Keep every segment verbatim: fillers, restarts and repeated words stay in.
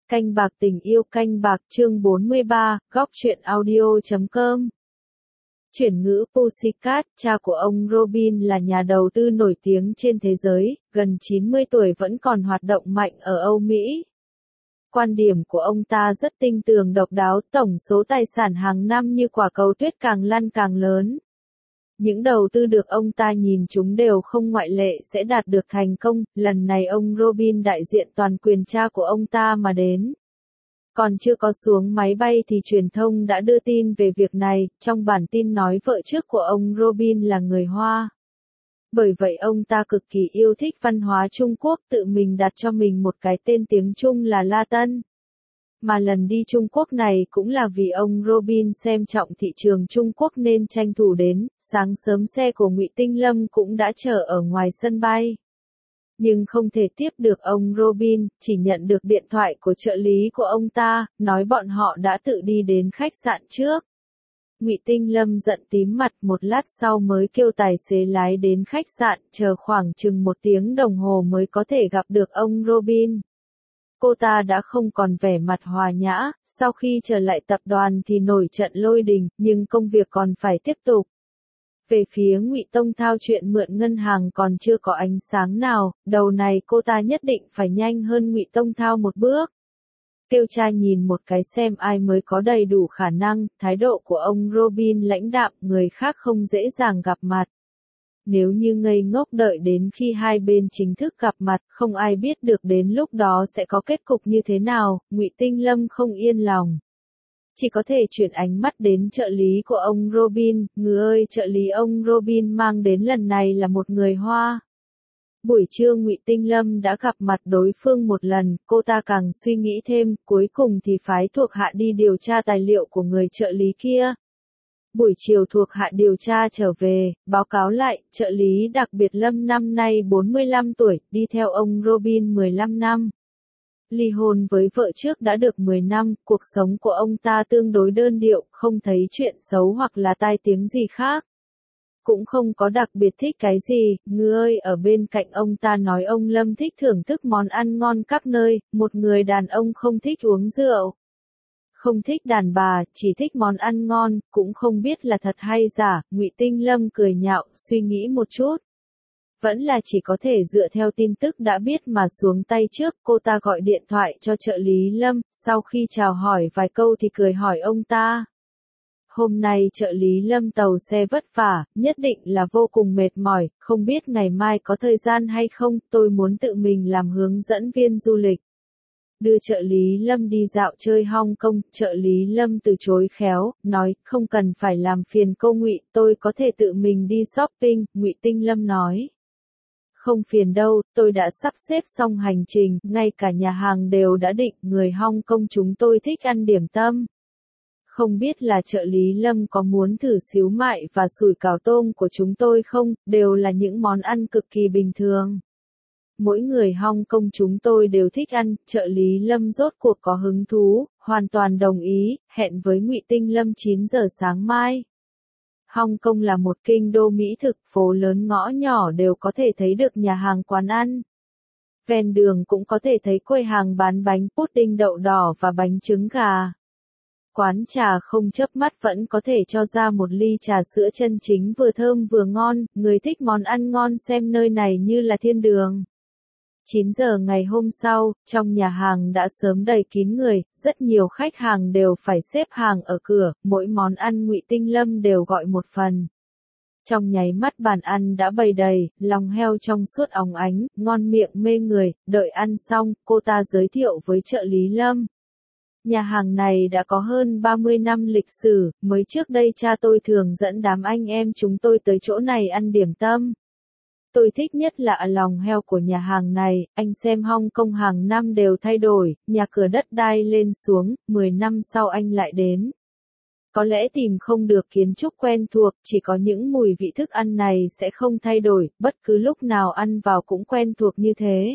Canh bạc tình yêu canh bạc chương bốn mươi ba, góc truyện audio chấm com. Chuyển ngữ Pussycat, cha của ông Robin là nhà đầu tư nổi tiếng trên thế giới, gần chín mươi tuổi vẫn còn hoạt động mạnh ở Âu Mỹ. Quan điểm của ông ta rất tinh tường độc đáo, tổng số tài sản hàng năm như quả cầu tuyết càng lăn càng lớn. Những đầu tư được ông ta nhìn chúng đều không ngoại lệ sẽ đạt được thành công, lần này ông Robin đại diện toàn quyền cha của ông ta mà đến. Còn chưa có xuống máy bay thì truyền thông đã đưa tin về việc này, trong bản tin nói vợ trước của ông Robin là người Hoa. Bởi vậy ông ta cực kỳ yêu thích văn hóa Trung Quốc, tự mình đặt cho mình một cái tên tiếng Trung là La Tân. Mà lần đi Trung Quốc này cũng là vì ông Robin xem trọng thị trường Trung Quốc nên tranh thủ đến, sáng sớm xe của Ngụy Tinh Lâm cũng đã chờ ở ngoài sân bay. Nhưng không thể tiếp được ông Robin, chỉ nhận được điện thoại của trợ lý của ông ta, nói bọn họ đã tự đi đến khách sạn trước. Ngụy Tinh Lâm giận tím mặt, một lát sau mới kêu tài xế lái đến khách sạn, chờ khoảng chừng một tiếng đồng hồ mới có thể gặp được ông Robin. Cô ta đã không còn vẻ mặt hòa nhã, sau khi trở lại tập đoàn thì nổi trận lôi đình, nhưng công việc còn phải tiếp tục. Về phía Ngụy Tông Thao, chuyện mượn ngân hàng còn chưa có ánh sáng nào, đầu này cô ta nhất định phải nhanh hơn Ngụy Tông Thao một bước. Kêu cha nhìn một cái xem ai mới có đầy đủ khả năng, thái độ của ông Robin lãnh đạm, người khác không dễ dàng gặp mặt. Nếu như ngây ngốc đợi đến khi hai bên chính thức gặp mặt, không ai biết được đến lúc đó sẽ có kết cục như thế nào, Ngụy Tinh Lâm không yên lòng. Chỉ có thể chuyển ánh mắt đến trợ lý của ông Robin, người ơi, trợ lý ông Robin mang đến lần này là một người Hoa. Buổi trưa Ngụy Tinh Lâm đã gặp mặt đối phương một lần, cô ta càng suy nghĩ thêm, cuối cùng thì phái thuộc hạ đi điều tra tài liệu của người trợ lý kia. Buổi chiều thuộc hạ điều tra trở về, báo cáo lại, trợ lý đặc biệt Lâm năm nay bốn mươi lăm tuổi, đi theo ông Robin mười lăm năm. Ly hôn với vợ trước đã được mười năm, cuộc sống của ông ta tương đối đơn điệu, không thấy chuyện xấu hoặc là tai tiếng gì khác. Cũng không có đặc biệt thích cái gì, người ơi, ở bên cạnh ông ta nói ông Lâm thích thưởng thức món ăn ngon các nơi, một người đàn ông không thích uống rượu. Không thích đàn bà, chỉ thích món ăn ngon, cũng không biết là thật hay giả, Ngụy Tinh Lâm cười nhạo, suy nghĩ một chút. Vẫn là chỉ có thể dựa theo tin tức đã biết mà xuống tay trước, cô ta gọi điện thoại cho trợ lý Lâm, sau khi chào hỏi vài câu thì cười hỏi ông ta. Hôm nay trợ lý Lâm tàu xe vất vả, nhất định là vô cùng mệt mỏi, không biết ngày mai có thời gian hay không, tôi muốn tự mình làm hướng dẫn viên du lịch. Đưa trợ lý Lâm đi dạo chơi Hong Kong, trợ lý Lâm từ chối khéo, nói, không cần phải làm phiền cô Ngụy, tôi có thể tự mình đi shopping, Ngụy Tinh Lâm nói. Không phiền đâu, tôi đã sắp xếp xong hành trình, ngay cả nhà hàng đều đã định, người Hong Kong chúng tôi thích ăn điểm tâm. Không biết là trợ lý Lâm có muốn thử xíu mại và sủi cảo tôm của chúng tôi không, đều là những món ăn cực kỳ bình thường. Mỗi người Hong Kong chúng tôi đều thích ăn, trợ lý Lâm rốt cuộc có hứng thú, hoàn toàn đồng ý, hẹn với Ngụy Tinh Lâm chín giờ sáng mai. Hong Kong là một kinh đô mỹ thực, phố lớn ngõ nhỏ đều có thể thấy được nhà hàng quán ăn. Ven đường cũng có thể thấy quầy hàng bán bánh pudding đậu đỏ và bánh trứng gà. Quán trà không chớp mắt vẫn có thể cho ra một ly trà sữa chân chính vừa thơm vừa ngon, người thích món ăn ngon xem nơi này như là thiên đường. chín giờ ngày hôm sau, trong nhà hàng đã sớm đầy kín người, rất nhiều khách hàng đều phải xếp hàng ở cửa, mỗi món ăn Ngụy Tinh Lâm đều gọi một phần. Trong nháy mắt bàn ăn đã bày đầy, lòng heo trong suốt óng ánh, ngon miệng mê người, đợi ăn xong, cô ta giới thiệu với trợ lý Lâm. Nhà hàng này đã có hơn ba mươi năm lịch sử, mới trước đây cha tôi thường dẫn đám anh em chúng tôi tới chỗ này ăn điểm tâm. Tôi thích nhất là lòng heo của nhà hàng này, anh xem Hong Kong hàng năm đều thay đổi, nhà cửa đất đai lên xuống, mười năm sau anh lại đến. Có lẽ tìm không được kiến trúc quen thuộc, chỉ có những mùi vị thức ăn này sẽ không thay đổi, bất cứ lúc nào ăn vào cũng quen thuộc như thế.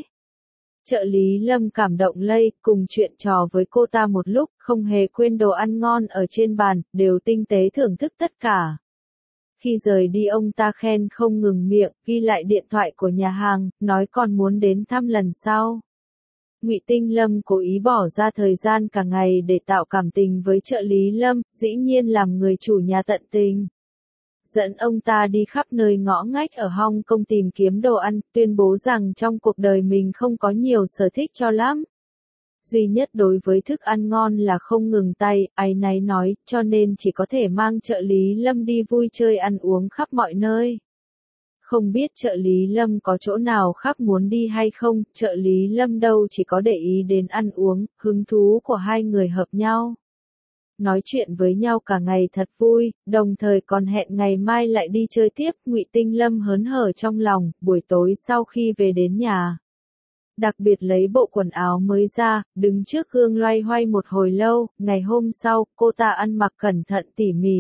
Trợ lý Lâm cảm động lây, cùng chuyện trò với cô ta một lúc, không hề quên đồ ăn ngon ở trên bàn, đều tinh tế thưởng thức tất cả. Khi rời đi ông ta khen không ngừng miệng, ghi lại điện thoại của nhà hàng, nói còn muốn đến thăm lần sau. Ngụy Tinh Lâm cố ý bỏ ra thời gian cả ngày để tạo cảm tình với trợ lý Lâm, dĩ nhiên làm người chủ nhà tận tình. Dẫn ông ta đi khắp nơi ngõ ngách ở Hong Kong tìm kiếm đồ ăn, tuyên bố rằng trong cuộc đời mình không có nhiều sở thích cho lắm. Duy nhất đối với thức ăn ngon là không ngừng tay, áy náy nói, cho nên chỉ có thể mang trợ lý Lâm đi vui chơi ăn uống khắp mọi nơi. Không biết trợ lý Lâm có chỗ nào khác muốn đi hay không, trợ lý Lâm đâu chỉ có để ý đến ăn uống, hứng thú của hai người hợp nhau. Nói chuyện với nhau cả ngày thật vui, đồng thời còn hẹn ngày mai lại đi chơi tiếp. Ngụy Tinh Lâm hớn hở trong lòng, buổi tối sau khi về đến nhà. Đặc biệt lấy bộ quần áo mới ra, đứng trước gương loay hoay một hồi lâu, ngày hôm sau, cô ta ăn mặc cẩn thận tỉ mỉ.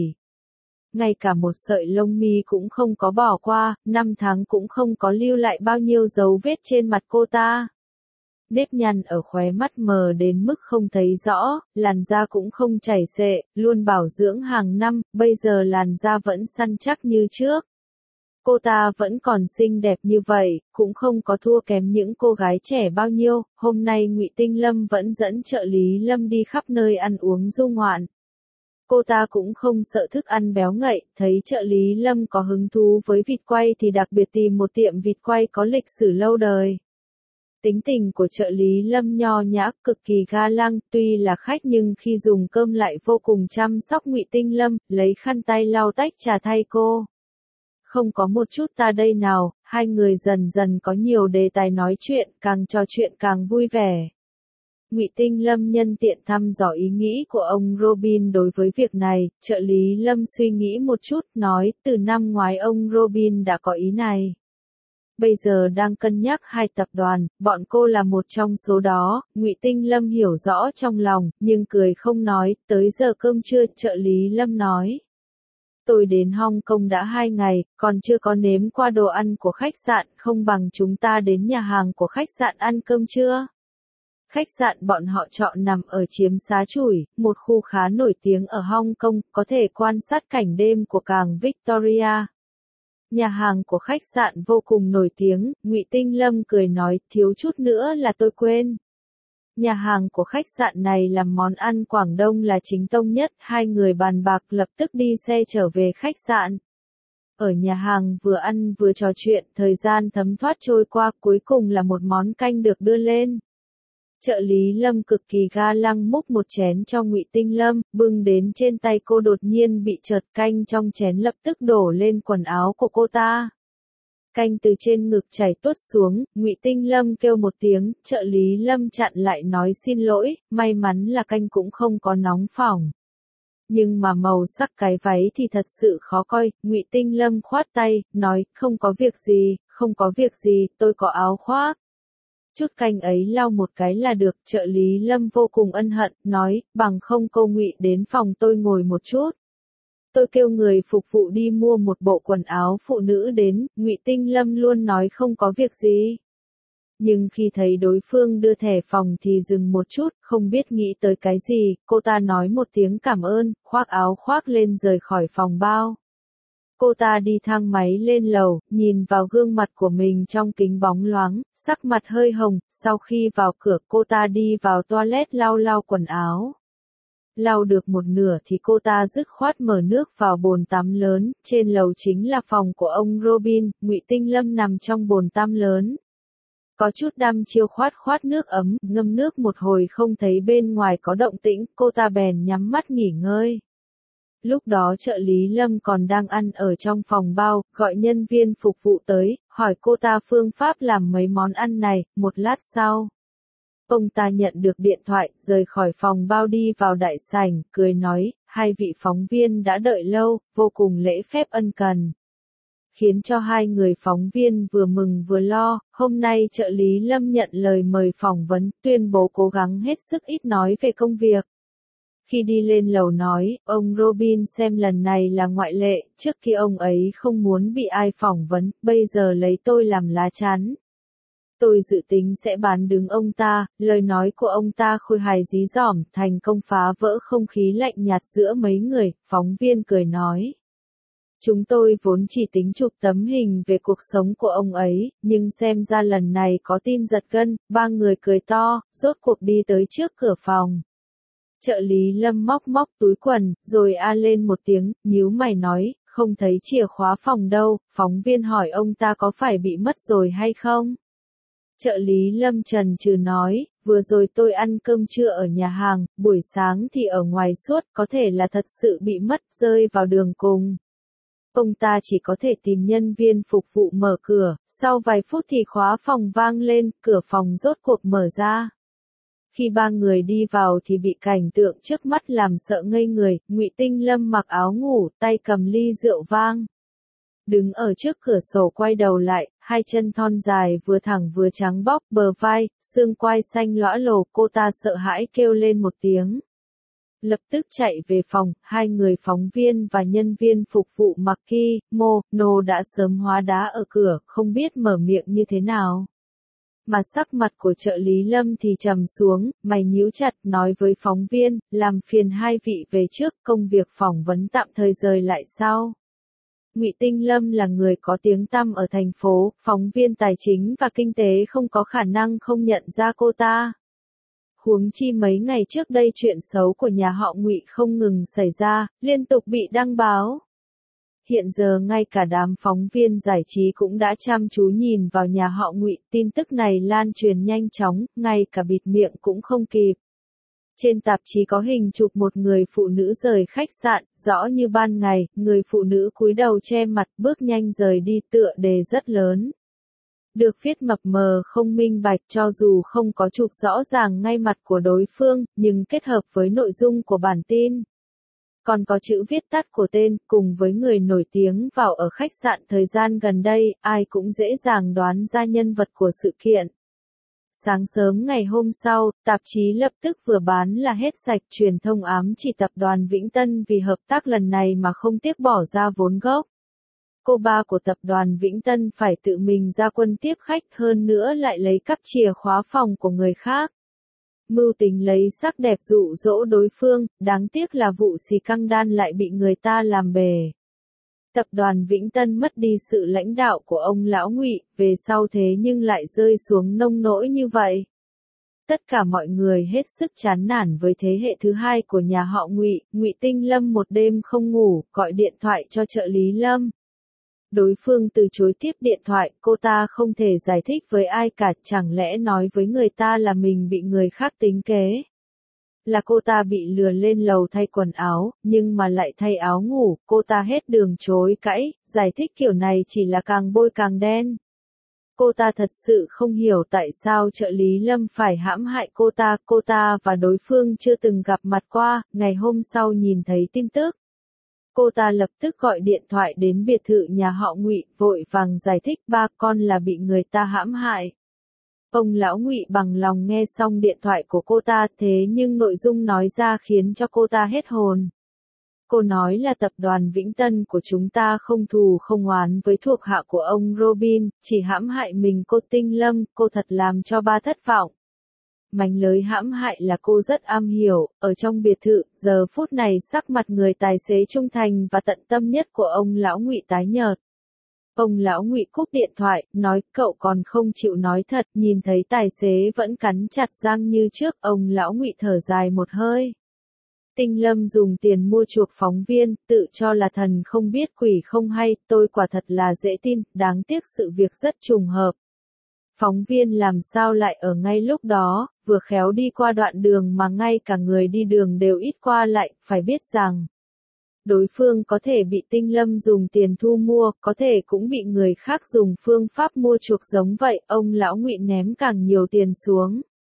Ngay cả một sợi lông mi cũng không có bỏ qua, năm tháng cũng không có lưu lại bao nhiêu dấu vết trên mặt cô ta. Nếp nhăn ở khóe mắt mờ đến mức không thấy rõ, làn da cũng không chảy xệ, luôn bảo dưỡng hàng năm, bây giờ làn da vẫn săn chắc như trước. Cô ta vẫn còn xinh đẹp như vậy, cũng không có thua kém những cô gái trẻ bao nhiêu. Hôm nay Ngụy Tinh Lâm vẫn dẫn trợ lý Lâm đi khắp nơi ăn uống du ngoạn. Cô ta cũng không sợ thức ăn béo ngậy, thấy trợ lý Lâm có hứng thú với vịt quay thì đặc biệt tìm một tiệm vịt quay có lịch sử lâu đời. Tính tình của trợ lý Lâm nho nhã, cực kỳ ga lăng, tuy là khách nhưng khi dùng cơm lại vô cùng chăm sóc Ngụy Tinh Lâm, lấy khăn tay lau tách trà thay cô. Không có một chút ta đây nào, hai người dần dần có nhiều đề tài nói chuyện, càng trò chuyện càng vui vẻ. Ngụy Tinh Lâm nhân tiện thăm dò ý nghĩ của ông Robin đối với việc này, trợ lý Lâm suy nghĩ một chút, nói, từ năm ngoái ông Robin đã có ý này. Bây giờ đang cân nhắc hai tập đoàn, bọn cô là một trong số đó. Ngụy Tinh Lâm hiểu rõ trong lòng, nhưng cười không nói. Tới giờ cơm trưa, trợ lý Lâm nói. Tôi đến Hong Kong đã hai ngày, còn chưa có nếm qua đồ ăn của khách sạn, không bằng chúng ta đến nhà hàng của khách sạn ăn cơm trưa. Khách sạn bọn họ chọn nằm ở Chiếm Xá Chủi, một khu khá nổi tiếng ở Hong Kong, có thể quan sát cảnh đêm của cảng Victoria. Nhà hàng của khách sạn vô cùng nổi tiếng, Ngụy Tinh Lâm cười nói, thiếu chút nữa là tôi quên. Nhà hàng của khách sạn này làm món ăn Quảng Đông là chính tông nhất, hai người bàn bạc lập tức đi xe trở về khách sạn. Ở nhà hàng vừa ăn vừa trò chuyện, thời gian thấm thoát trôi qua, cuối cùng là một món canh được đưa lên. Trợ lý Lâm cực kỳ ga lăng múc một chén cho Ngụy Tinh Lâm, bưng đến trên tay cô đột nhiên bị chợt canh trong chén lập tức đổ lên quần áo của cô ta. Canh từ trên ngực chảy tuốt xuống, Ngụy Tinh Lâm kêu một tiếng, trợ lý Lâm chặn lại nói xin lỗi, may mắn là canh cũng không có nóng phỏng. Nhưng mà màu sắc cái váy thì thật sự khó coi, Ngụy Tinh Lâm khoát tay, nói, không có việc gì, không có việc gì, tôi có áo khoác. Chút canh ấy lau một cái là được, trợ lý Lâm vô cùng ân hận, nói, bằng không cô Ngụy đến phòng tôi ngồi một chút. Tôi kêu người phục vụ đi mua một bộ quần áo phụ nữ đến, Ngụy Tinh Lâm luôn nói không có việc gì. Nhưng khi thấy đối phương đưa thẻ phòng thì dừng một chút, không biết nghĩ tới cái gì, cô ta nói một tiếng cảm ơn, khoác áo khoác lên rời khỏi phòng bao. Cô ta đi thang máy lên lầu, nhìn vào gương mặt của mình trong kính bóng loáng, sắc mặt hơi hồng, sau khi vào cửa cô ta đi vào toilet lau lau quần áo. Lau được một nửa thì cô ta dứt khoát mở nước vào bồn tắm lớn, trên lầu chính là phòng của ông Robin, Ngụy Tinh Lâm nằm trong bồn tắm lớn. Có chút đăm chiêu khoát khoát nước ấm, ngâm nước một hồi không thấy bên ngoài có động tĩnh, cô ta bèn nhắm mắt nghỉ ngơi. Lúc đó trợ lý Lâm còn đang ăn ở trong phòng bao, gọi nhân viên phục vụ tới, hỏi cô ta phương pháp làm mấy món ăn này, một lát sau. Ông ta nhận được điện thoại, rời khỏi phòng bao đi vào đại sảnh, cười nói, hai vị phóng viên đã đợi lâu, vô cùng lễ phép ân cần. Khiến cho hai người phóng viên vừa mừng vừa lo, hôm nay trợ lý Lâm nhận lời mời phỏng vấn, tuyên bố cố gắng hết sức ít nói về công việc. Khi đi lên lầu nói, ông Robin xem lần này là ngoại lệ, trước kia ông ấy không muốn bị ai phỏng vấn, bây giờ lấy tôi làm lá chắn. Tôi dự tính sẽ bán đứng ông ta, lời nói của ông ta khôi hài dí dỏm, thành công phá vỡ không khí lạnh nhạt giữa mấy người, phóng viên cười nói. Chúng tôi vốn chỉ tính chụp tấm hình về cuộc sống của ông ấy, nhưng xem ra lần này có tin giật gân, ba người cười to, rốt cuộc đi tới trước cửa phòng. Trợ lý Lâm móc móc túi quần, rồi a lên một tiếng, nhíu mày nói, không thấy chìa khóa phòng đâu, phóng viên hỏi ông ta có phải bị mất rồi hay không? Trợ lý Lâm trần trừ nói, vừa rồi tôi ăn cơm trưa ở nhà hàng, buổi sáng thì ở ngoài suốt, có thể là thật sự bị mất, rơi vào đường cùng. Ông ta chỉ có thể tìm nhân viên phục vụ mở cửa, sau vài phút thì khóa phòng vang lên, cửa phòng rốt cuộc mở ra. Khi ba người đi vào thì bị cảnh tượng trước mắt làm sợ ngây người, Ngụy Tinh Lâm mặc áo ngủ, tay cầm ly rượu vang. Đứng ở trước cửa sổ quay đầu lại, hai chân thon dài vừa thẳng vừa trắng bóc bờ vai, xương quai xanh lõa lồ, cô ta sợ hãi kêu lên một tiếng. Lập tức chạy về phòng, hai người phóng viên và nhân viên phục vụ mặc kimono đã sớm hóa đá ở cửa, không biết mở miệng như thế nào. Mà sắc mặt của trợ lý Lâm thì trầm xuống, mày nhíu chặt nói với phóng viên, làm phiền hai vị về trước, công việc phỏng vấn tạm thời rời lại sau. Ngụy Tinh Lâm là người có tiếng tăm ở thành phố, phóng viên tài chính và kinh tế không có khả năng không nhận ra cô ta. Huống chi mấy ngày trước đây chuyện xấu của nhà họ Ngụy không ngừng xảy ra, liên tục bị đăng báo. Hiện giờ ngay cả đám phóng viên giải trí cũng đã chăm chú nhìn vào nhà họ Ngụy, tin tức này lan truyền nhanh chóng, ngay cả bịt miệng cũng không kịp. Trên tạp chí có hình chụp một người phụ nữ rời khách sạn, rõ như ban ngày, người phụ nữ cúi đầu che mặt bước nhanh rời đi, tựa đề rất lớn. Được viết mập mờ không minh bạch, cho dù không có chụp rõ ràng ngay mặt của đối phương, nhưng kết hợp với nội dung của bản tin. Còn có chữ viết tắt của tên, cùng với người nổi tiếng vào ở khách sạn thời gian gần đây, ai cũng dễ dàng đoán ra nhân vật của sự kiện. Sáng sớm ngày hôm sau, tạp chí lập tức vừa bán là hết sạch, truyền thông ám chỉ tập đoàn Vĩnh Tân vì hợp tác lần này mà không tiếc bỏ ra vốn gốc. Cô ba của tập đoàn Vĩnh Tân phải tự mình ra quân tiếp khách, hơn nữa lại lấy cắp chìa khóa phòng của người khác. Mưu tính lấy sắc đẹp dụ dỗ đối phương, đáng tiếc là vụ xì căng đan lại bị người ta làm bề. Tập đoàn Vĩnh Tân mất đi sự lãnh đạo của ông lão Ngụy, về sau thế nhưng lại rơi xuống nông nỗi như vậy. Tất cả mọi người hết sức chán nản với thế hệ thứ hai của nhà họ Ngụy, Ngụy Tinh Lâm một đêm không ngủ, gọi điện thoại cho trợ lý Lâm. Đối phương từ chối tiếp điện thoại, cô ta không thể giải thích với ai cả, chẳng lẽ nói với người ta là mình bị người khác tính kế. Là cô ta bị lừa lên lầu thay quần áo, nhưng mà lại thay áo ngủ, cô ta hết đường chối cãi, giải thích kiểu này chỉ là càng bôi càng đen. Cô ta thật sự không hiểu tại sao trợ lý Lâm phải hãm hại cô ta, cô ta và đối phương chưa từng gặp mặt qua, ngày hôm sau nhìn thấy tin tức. Cô ta lập tức gọi điện thoại đến biệt thự nhà họ Ngụy, vội vàng giải thích ba con là bị người ta hãm hại. Ông lão Ngụy bằng lòng nghe xong điện thoại của cô ta, thế nhưng nội dung nói ra khiến cho cô ta hết hồn. Cô nói là tập đoàn Vĩnh Tân của chúng ta không thù không oán với thuộc hạ của ông Robin, chỉ hãm hại mình cô Tinh Lâm, cô thật làm cho ba thất vọng. Mánh lới hãm hại là cô rất am hiểu, ở trong biệt thự, giờ phút này sắc mặt người tài xế trung thành và tận tâm nhất của ông lão Ngụy tái nhợt. Ông lão Ngụy cúp điện thoại, nói cậu còn không chịu nói thật, nhìn thấy tài xế vẫn cắn chặt răng như trước, ông lão Ngụy thở dài một hơi. Tinh Lâm dùng tiền mua chuộc phóng viên, tự cho là thần không biết quỷ không hay, tôi quả thật là dễ tin, đáng tiếc sự việc rất trùng hợp. Phóng viên làm sao lại ở ngay lúc đó, vừa khéo đi qua đoạn đường mà ngay cả người đi đường đều ít qua lại, phải biết rằng đối phương có thể bị Tinh Lâm dùng tiền thu mua, có thể cũng bị người khác dùng phương pháp mua chuộc giống vậy, ông lão Ngụy ném càng nhiều tiền xuống.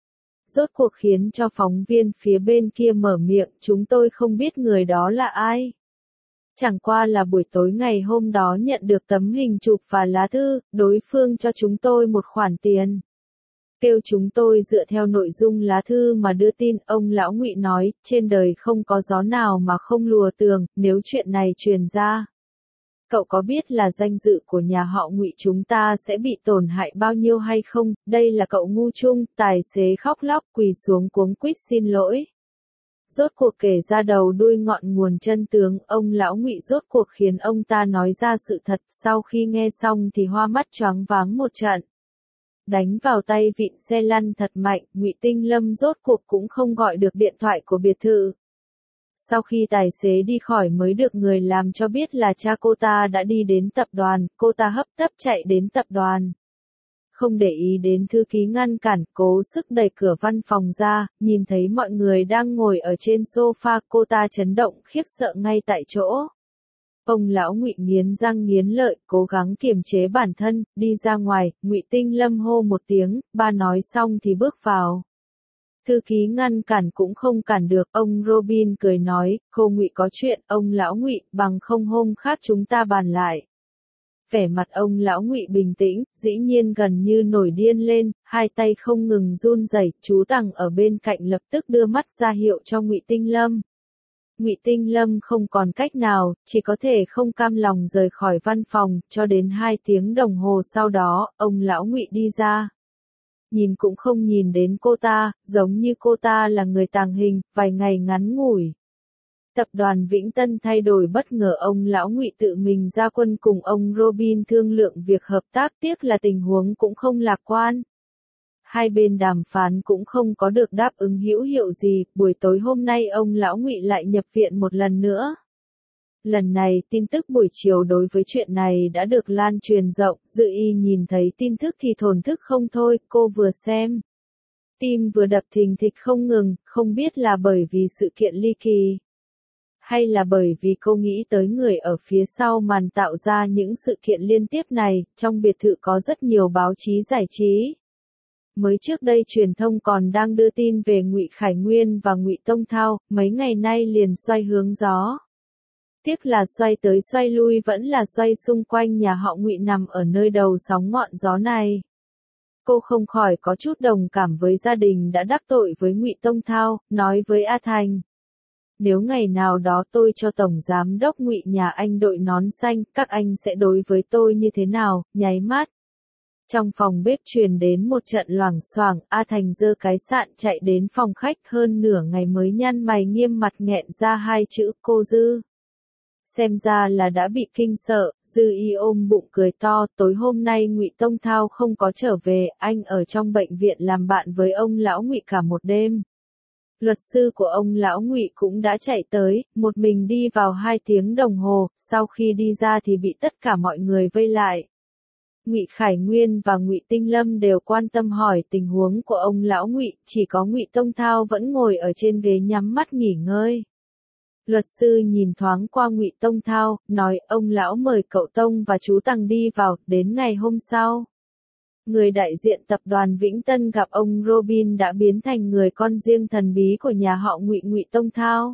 Rốt cuộc khiến cho phóng viên phía bên kia mở miệng, chúng tôi không biết người đó là ai. Chẳng qua là buổi tối ngày hôm đó nhận được tấm hình chụp và lá thư, đối phương cho chúng tôi một khoản tiền. Kêu chúng tôi dựa theo nội dung lá thư mà đưa tin, ông lão Ngụy nói, trên đời không có gió nào mà không lùa tường, nếu chuyện này truyền ra. Cậu có biết là danh dự của nhà họ Ngụy chúng ta sẽ bị tổn hại bao nhiêu hay không, đây là cậu ngu chung, tài xế khóc lóc quỳ xuống cuống quýt xin lỗi. rốt cuộc kể ra đầu đuôi ngọn nguồn chân tướng, ông lão Ngụy rốt cuộc khiến ông ta nói ra sự thật, sau khi nghe xong thì hoa mắt choáng váng một trận. Đánh vào tay vịn xe lăn thật mạnh, Ngụy Tinh Lâm rốt cuộc cũng không gọi được điện thoại của biệt thự. Sau khi tài xế đi khỏi mới được người làm cho biết là cha cô ta đã đi đến tập đoàn, cô ta hấp tấp chạy đến tập đoàn. Không để ý đến thư ký ngăn cản, cố sức đẩy cửa văn phòng ra, nhìn thấy mọi người đang ngồi ở trên sofa, cô ta chấn động khiếp sợ ngay tại chỗ. Ông lão Ngụy nghiến răng nghiến lợi, cố gắng kiềm chế bản thân, đi ra ngoài, Ngụy Tinh Lâm hô một tiếng, ba nói xong thì bước vào. Thư ký ngăn cản cũng không cản được, ông Robin cười nói, cô Ngụy có chuyện, ông lão Ngụy, bằng không hôm khác chúng ta bàn lại. Vẻ mặt ông lão Ngụy bình tĩnh, dĩ nhiên gần như nổi điên lên, hai tay không ngừng run rẩy, chú Tằng ở bên cạnh lập tức đưa mắt ra hiệu cho Ngụy Tinh Lâm. Ngụy Tinh Lâm không còn cách nào, chỉ có thể không cam lòng rời khỏi văn phòng, cho đến hai tiếng đồng hồ sau đó, ông lão Ngụy đi ra. Nhìn cũng không nhìn đến cô ta, giống như cô ta là người tàng hình, vài ngày ngắn ngủi. Tập đoàn Vĩnh Tân thay đổi bất ngờ, ông lão Ngụy tự mình ra quân cùng ông Robin thương lượng việc hợp tác, tiếc là tình huống cũng không lạc quan. Hai bên đàm phán cũng không có được đáp ứng hữu hiệu gì, buổi tối hôm nay ông lão Ngụy lại nhập viện một lần nữa. Lần này tin tức buổi chiều đối với chuyện này đã được lan truyền rộng, Dự Y nhìn thấy tin tức thì thổn thức không thôi, cô vừa xem. Tim vừa đập thình thịch không ngừng, không biết là bởi vì sự kiện ly kỳ. Hay là bởi vì cô nghĩ tới người ở phía sau màn tạo ra những sự kiện liên tiếp này, trong biệt thự có rất nhiều báo chí giải trí. Mới trước đây truyền thông còn đang đưa tin về Ngụy Khải Nguyên và Ngụy Tông Thao, mấy ngày nay liền xoay hướng gió. Tiếc là xoay tới xoay lui vẫn là xoay xung quanh nhà họ Ngụy nằm ở nơi đầu sóng ngọn gió này. Cô không khỏi có chút đồng cảm với gia đình đã đắc tội với Ngụy Tông Thao, nói với A Thành. Nếu ngày nào đó tôi cho Tổng Giám đốc Ngụy nhà anh đội nón xanh, các anh sẽ đối với tôi như thế nào, nháy mắt. Trong phòng bếp truyền đến một trận loảng xoảng, A Thành giơ cái sạn chạy đến phòng khách, hơn nửa ngày mới nhăn mày nghiêm mặt nghẹn ra hai chữ cô Dư. Xem ra là đã bị kinh sợ, Dư Y ôm bụng cười to, tối hôm nay Ngụy Tông Thao không có trở về, anh ở trong bệnh viện làm bạn với ông lão Ngụy cả một đêm. Luật sư của ông lão Ngụy cũng đã chạy tới, một mình đi vào hai tiếng đồng hồ, sau khi đi ra thì bị tất cả mọi người vây lại. Ngụy Khải Nguyên và Ngụy Tinh Lâm đều quan tâm hỏi tình huống của ông lão Ngụy, chỉ có Ngụy Tông Thao vẫn ngồi ở trên ghế nhắm mắt nghỉ ngơi. Luật sư nhìn thoáng qua Ngụy Tông Thao, nói ông lão mời cậu Tông và chú Tằng đi vào, đến ngày hôm sau. Người đại diện tập đoàn Vĩnh Tân gặp ông Robin đã biến thành người con riêng thần bí của nhà họ Ngụy Ngụy Tông Thao.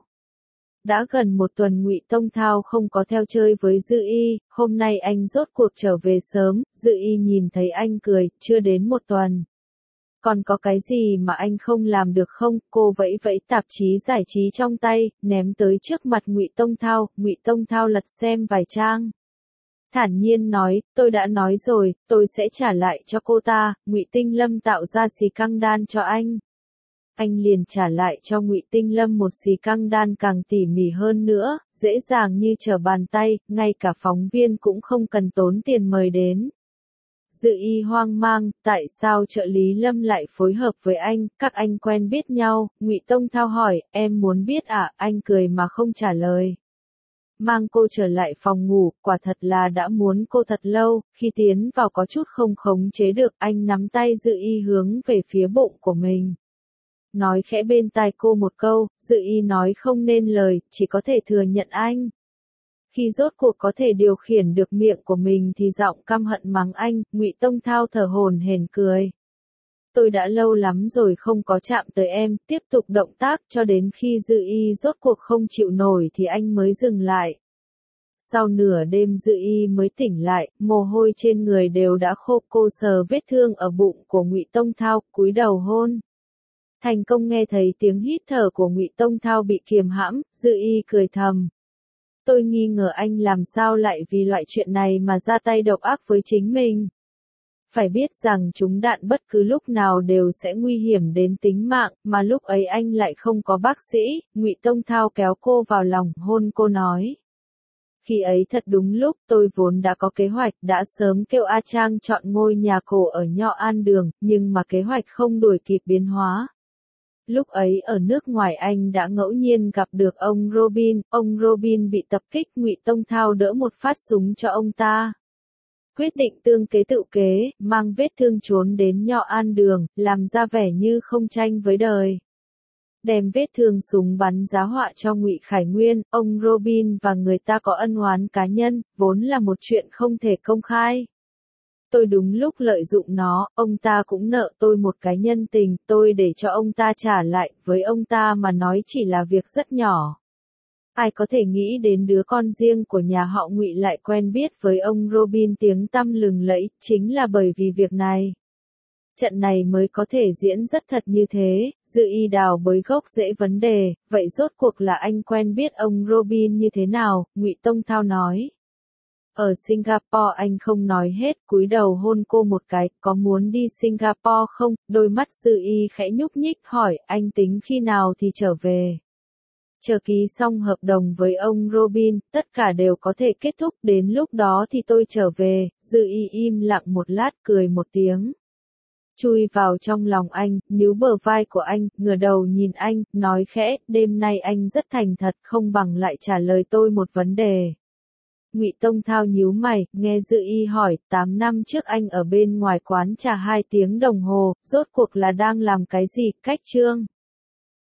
Đã gần một tuần Ngụy Tông Thao không có theo chơi với Dư Y, hôm nay anh rốt cuộc trở về sớm, Dư Y nhìn thấy anh cười, chưa đến một tuần. Còn có cái gì mà anh không làm được không? Cô vẫy vẫy tạp chí giải trí trong tay, ném tới trước mặt Ngụy Tông Thao, Ngụy Tông Thao lật xem vài trang. Thản nhiên nói, tôi đã nói rồi, tôi sẽ trả lại cho cô ta, Ngụy Tinh Lâm tạo ra xì căng đan cho anh. Anh liền trả lại cho Ngụy Tinh Lâm một xì căng đan càng tỉ mỉ hơn nữa, dễ dàng như trở bàn tay, ngay cả phóng viên cũng không cần tốn tiền mời đến. Dự Y hoang mang, tại sao trợ lý Lâm lại phối hợp với anh, các anh quen biết nhau, Ngụy Tông Thao hỏi, em muốn biết à, anh cười mà không trả lời. Mang cô trở lại phòng ngủ, quả thật là đã muốn cô thật lâu, khi tiến vào có chút không khống chế được, anh nắm tay Dự Y hướng về phía bụng của mình. Nói khẽ bên tai cô một câu, Dự Y nói không nên lời, chỉ có thể thừa nhận anh. Khi rốt cuộc có thể điều khiển được miệng của mình thì giọng căm hận mắng anh, Ngụy Tông Thao thở hổn hển cười. Tôi đã lâu lắm rồi không có chạm tới em, tiếp tục động tác cho đến khi Dự Y rốt cuộc không chịu nổi thì anh mới dừng lại. Sau nửa đêm Dự Y mới tỉnh lại, mồ hôi trên người đều đã khô, cô sờ vết thương ở bụng của Ngụy Tông Thao, cúi đầu hôn. Thành công nghe thấy tiếng hít thở của Ngụy Tông Thao bị kiềm hãm, Dự Y cười thầm. Tôi nghi ngờ anh làm sao lại vì loại chuyện này mà ra tay độc ác với chính mình. Phải biết rằng chúng đạn bất cứ lúc nào đều sẽ nguy hiểm đến tính mạng, mà lúc ấy anh lại không có bác sĩ. Ngụy Tông Thao kéo cô vào lòng, hôn cô nói. Khi ấy thật đúng lúc, tôi vốn đã có kế hoạch, đã sớm kêu A Trang chọn ngôi nhà cổ ở Nho An Đường, nhưng mà kế hoạch không đuổi kịp biến hóa. Lúc ấy ở nước ngoài anh đã ngẫu nhiên gặp được ông Robin, ông Robin bị tập kích, Ngụy Tông Thao đỡ một phát súng cho ông ta. Quyết định tương kế tự kế, mang vết thương trốn đến Nho An Đường, làm ra vẻ như không tranh với đời. Đem vết thương súng bắn giá họa cho Ngụy Khải Nguyên, ông Robin và người ta có ân oán cá nhân, vốn là một chuyện không thể công khai. Tôi đúng lúc lợi dụng nó, ông ta cũng nợ tôi một cái nhân tình, tôi để cho ông ta trả lại, với ông ta mà nói chỉ là việc rất nhỏ. Ai có thể nghĩ đến đứa con riêng của nhà họ Ngụy lại quen biết với ông Robin tiếng tăm lừng lẫy, chính là bởi vì việc này. Trận này mới có thể diễn rất thật như thế, Dư Y đào bới gốc rễ vấn đề, vậy rốt cuộc là anh quen biết ông Robin như thế nào, Ngụy Tông Thao nói. Ở Singapore anh không nói hết, cúi đầu hôn cô một cái, có muốn đi Singapore không, đôi mắt Dư Y khẽ nhúc nhích hỏi, anh tính khi nào thì trở về. Chờ ký xong hợp đồng với ông Robin, tất cả đều có thể kết thúc, đến lúc đó thì tôi trở về. Dư Y im lặng một lát cười một tiếng. Chui vào trong lòng anh, níu bờ vai của anh, ngửa đầu nhìn anh, nói khẽ, đêm nay anh rất thành thật, không bằng lại trả lời tôi một vấn đề. Ngụy Tông Thao nhíu mày, nghe Dư Y hỏi, tám năm trước anh ở bên ngoài quán trà hai tiếng đồng hồ, rốt cuộc là đang làm cái gì, cách trương?